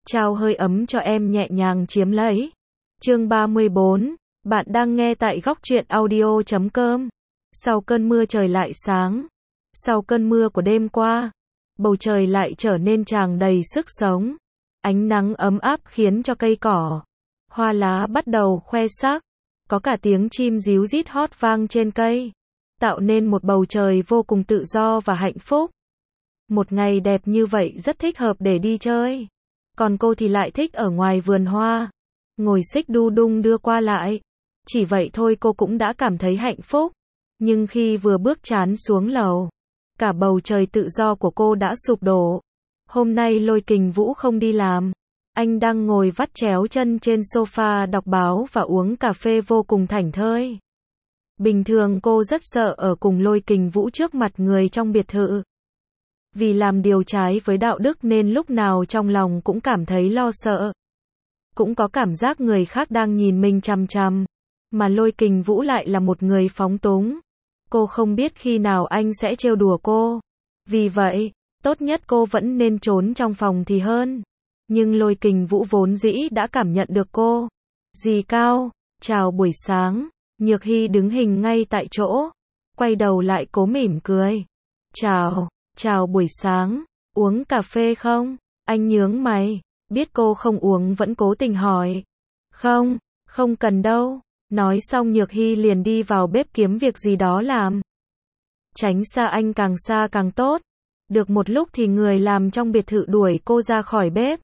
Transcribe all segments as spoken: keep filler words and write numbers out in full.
trao hơi ấm cho em nhẹ nhàng chiếm lấy. Chương ba mươi bốn, bạn đang nghe tại góc truyện audio chấm com. Sau cơn mưa trời lại sáng. Sau cơn mưa của đêm qua, bầu trời lại trở nên tràn đầy sức sống. Ánh nắng ấm áp khiến cho cây cỏ, hoa lá bắt đầu khoe sắc. Có cả tiếng chim ríu rít hót vang trên cây, tạo nên một bầu trời vô cùng tự do và hạnh phúc. Một ngày đẹp như vậy rất thích hợp để đi chơi. Còn cô thì lại thích ở ngoài vườn hoa, ngồi xích đu đung đưa qua lại. Chỉ vậy thôi cô cũng đã cảm thấy hạnh phúc. Nhưng khi vừa bước trán xuống lầu, cả bầu trời tự do của cô đã sụp đổ. Hôm nay Lôi Kình Vũ không đi làm. Anh đang ngồi vắt chéo chân trên sofa đọc báo và uống cà phê vô cùng thảnh thơi. Bình thường cô rất sợ ở cùng Lôi Kình Vũ trước mặt người trong biệt thự. Vì làm điều trái với đạo đức nên lúc nào trong lòng cũng cảm thấy lo sợ. Cũng có cảm giác người khác đang nhìn mình chằm chằm. Mà Lôi Kình Vũ lại là một người phóng túng. Cô không biết khi nào anh sẽ trêu đùa cô. Vì vậy, tốt nhất cô vẫn nên trốn trong phòng thì hơn. Nhưng Lôi Kình Vũ vốn dĩ đã cảm nhận được cô. Dì Cao, chào buổi sáng. Nhược Hy đứng hình ngay tại chỗ, quay đầu lại cố mỉm cười. Chào, chào buổi sáng, uống cà phê không? Anh nhướng mày, biết cô không uống vẫn cố tình hỏi. Không, không cần đâu. Nói xong Nhược Hy liền đi vào bếp kiếm việc gì đó làm. Tránh xa anh càng xa càng tốt. Được một lúc thì người làm trong biệt thự đuổi cô ra khỏi bếp.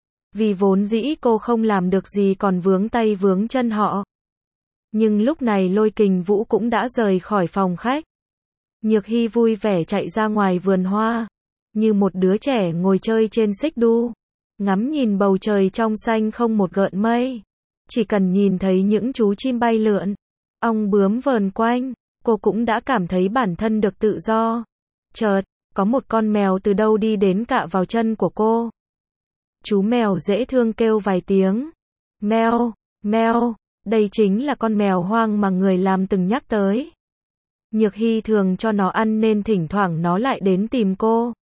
Vì vốn dĩ cô không làm được gì còn vướng tay vướng chân họ. Nhưng lúc này Lôi Kình Vũ cũng đã rời khỏi phòng khách. Nhược Hy vui vẻ chạy ra ngoài vườn hoa, như một đứa trẻ ngồi chơi trên xích đu, ngắm nhìn bầu trời trong xanh không một gợn mây. Chỉ cần nhìn thấy những chú chim bay lượn, ong bướm vờn quanh, cô cũng đã cảm thấy bản thân được tự do. Chợt, có một con mèo từ đâu đi đến cạ vào chân của cô. Chú mèo dễ thương kêu vài tiếng. Meo, meo, đây chính là con mèo hoang mà người làm từng nhắc tới. Nhược Hy thường cho nó ăn nên thỉnh thoảng nó lại đến tìm cô.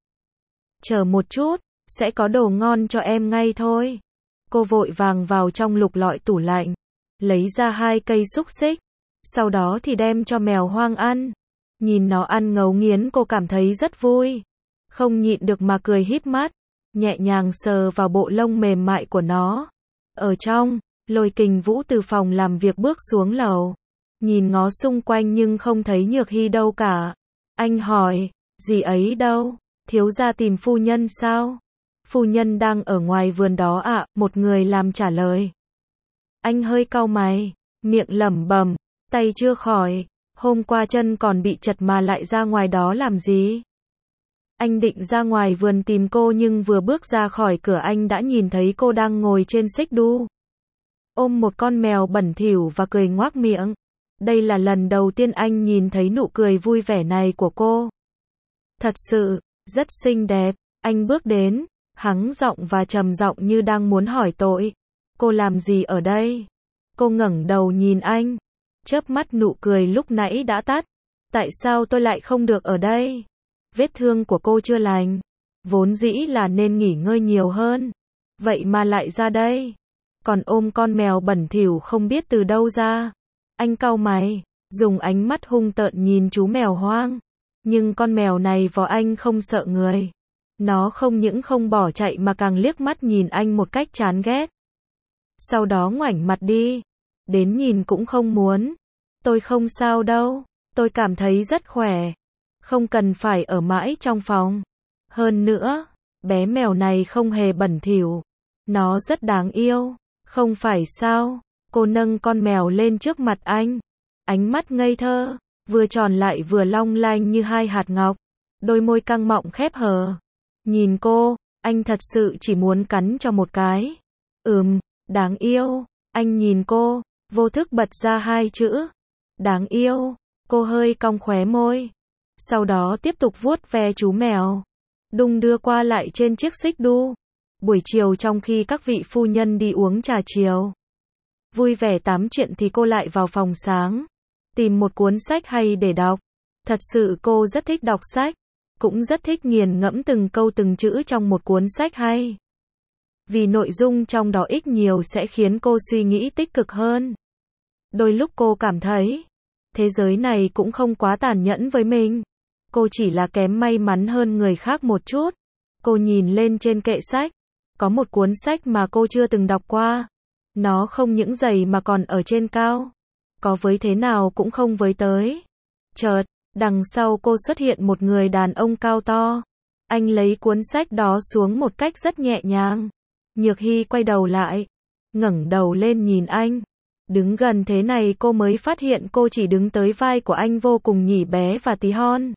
Chờ một chút, sẽ có đồ ngon cho em ngay thôi. Cô vội vàng vào trong lục lọi tủ lạnh, lấy ra hai cây xúc xích, sau đó thì đem cho mèo hoang ăn. Nhìn nó ăn ngấu nghiến cô cảm thấy rất vui, không nhịn được mà cười híp mắt, nhẹ nhàng sờ vào bộ lông mềm mại của nó. Ở trong, Lôi Kình Vũ từ phòng làm việc bước xuống lầu, nhìn ngó xung quanh nhưng không thấy Nhược Hy đâu cả. Anh hỏi, dì ấy đâu? Thiếu gia tìm phu nhân sao? Phu nhân đang ở ngoài vườn đó ạ, à, một người làm trả lời. Anh hơi cau mày, miệng lẩm bẩm, tay chưa khỏi, hôm qua chân còn bị chật mà lại ra ngoài đó làm gì? Anh định ra ngoài vườn tìm cô nhưng vừa bước ra khỏi cửa anh đã nhìn thấy cô đang ngồi trên xích đu, ôm một con mèo bẩn thỉu và cười ngoác miệng. Đây là lần đầu tiên anh nhìn thấy nụ cười vui vẻ này của cô. Thật sự, rất xinh đẹp. Anh bước đến, hắng giọng và trầm giọng như đang muốn hỏi tội. Cô làm gì ở đây? Cô ngẩng đầu nhìn anh, chớp mắt nụ cười lúc nãy đã tắt. Tại sao tôi lại không được ở đây? Vết thương của cô chưa lành, vốn dĩ là nên nghỉ ngơi nhiều hơn. Vậy mà lại ra đây, còn ôm con mèo bẩn thỉu không biết từ đâu ra. Anh cau mày, dùng ánh mắt hung tợn nhìn chú mèo hoang. Nhưng con mèo này vò anh không sợ người. Nó không những không bỏ chạy mà càng liếc mắt nhìn anh một cách chán ghét. Sau đó ngoảnh mặt đi, đến nhìn cũng không muốn. Tôi không sao đâu, tôi cảm thấy rất khỏe. Không cần phải ở mãi trong phòng. Hơn nữa, bé mèo này không hề bẩn thỉu. Nó rất đáng yêu, không phải sao? Cô nâng con mèo lên trước mặt anh. Ánh mắt ngây thơ, vừa tròn lại vừa long lanh như hai hạt ngọc. Đôi môi căng mọng khép hờ. Nhìn cô, anh thật sự chỉ muốn cắn cho một cái. Ừm, đáng yêu. Anh nhìn cô, vô thức bật ra hai chữ. Đáng yêu. Cô hơi cong khóe môi. Sau đó tiếp tục vuốt ve chú mèo, đung đưa qua lại trên chiếc xích đu. Buổi chiều trong khi các vị phu nhân đi uống trà chiều, vui vẻ tám chuyện thì cô lại vào phòng sáng, tìm một cuốn sách hay để đọc. Thật sự cô rất thích đọc sách, cũng rất thích nghiền ngẫm từng câu từng chữ trong một cuốn sách hay. Vì nội dung trong đó ít nhiều sẽ khiến cô suy nghĩ tích cực hơn. Đôi lúc cô cảm thấy, thế giới này cũng không quá tàn nhẫn với mình. Cô chỉ là kém may mắn hơn người khác một chút. Cô nhìn lên trên kệ sách. Có một cuốn sách mà cô chưa từng đọc qua. Nó không những dày mà còn ở trên cao. Có với thế nào cũng không với tới. Chợt, đằng sau cô xuất hiện một người đàn ông cao to. Anh lấy cuốn sách đó xuống một cách rất nhẹ nhàng. Nhược Hy quay đầu lại, ngẩng đầu lên nhìn anh. Đứng gần thế này cô mới phát hiện cô chỉ đứng tới vai của anh vô cùng nhỉ bé và tí hon.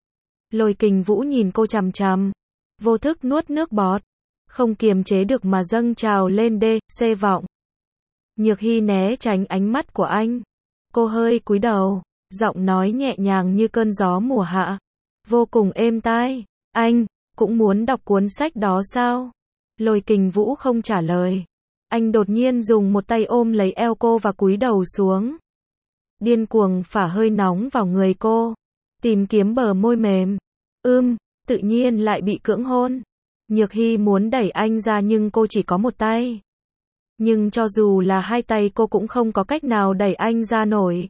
Lôi Kình Vũ nhìn cô chằm chằm, vô thức nuốt nước bọt, không kiềm chế được mà dâng trào lên đê, xê vọng. Nhược Hy né tránh ánh mắt của anh. Cô hơi cúi đầu, giọng nói nhẹ nhàng như cơn gió mùa hạ, vô cùng êm tai. Anh, cũng muốn đọc cuốn sách đó sao? Lôi Kình Vũ không trả lời. Anh đột nhiên dùng một tay ôm lấy eo cô và cúi đầu xuống. Điên cuồng phả hơi nóng vào người cô, tìm kiếm bờ môi mềm. Ưm, tự nhiên lại bị cưỡng hôn. Nhược Hy muốn đẩy anh ra nhưng cô chỉ có một tay. Nhưng cho dù là hai tay cô cũng không có cách nào đẩy anh ra nổi.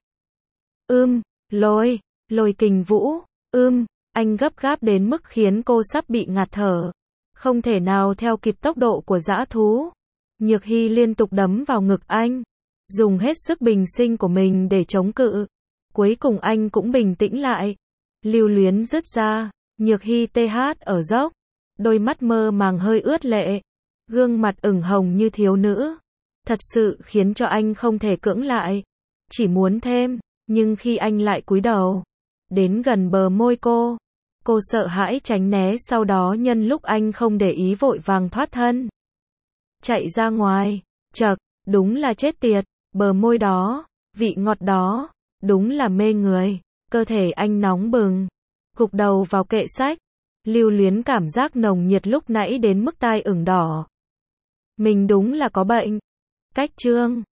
Ưm, lôi, Lôi Kình Vũ, ưm, anh gấp gáp đến mức khiến cô sắp bị ngạt thở. Không thể nào theo kịp tốc độ của dã thú. Nhược Hy liên tục đấm vào ngực anh, dùng hết sức bình sinh của mình để chống cự. Cuối cùng anh cũng bình tĩnh lại. Lưu luyến dứt ra, Nhược Hy tê hát ở dốc, đôi mắt mơ màng hơi ướt lệ, gương mặt ửng hồng như thiếu nữ. Thật sự khiến cho anh không thể cưỡng lại, chỉ muốn thêm, nhưng khi anh lại cúi đầu, đến gần bờ môi cô, cô sợ hãi tránh né, sau đó nhân lúc anh không để ý vội vàng thoát thân. Chạy ra ngoài, chậc, đúng là chết tiệt, bờ môi đó, vị ngọt đó, đúng là mê người, cơ thể anh nóng bừng, gục đầu vào kệ sách, lưu luyến cảm giác nồng nhiệt lúc nãy đến mức tai ửng đỏ. Mình đúng là có bệnh. Cách chương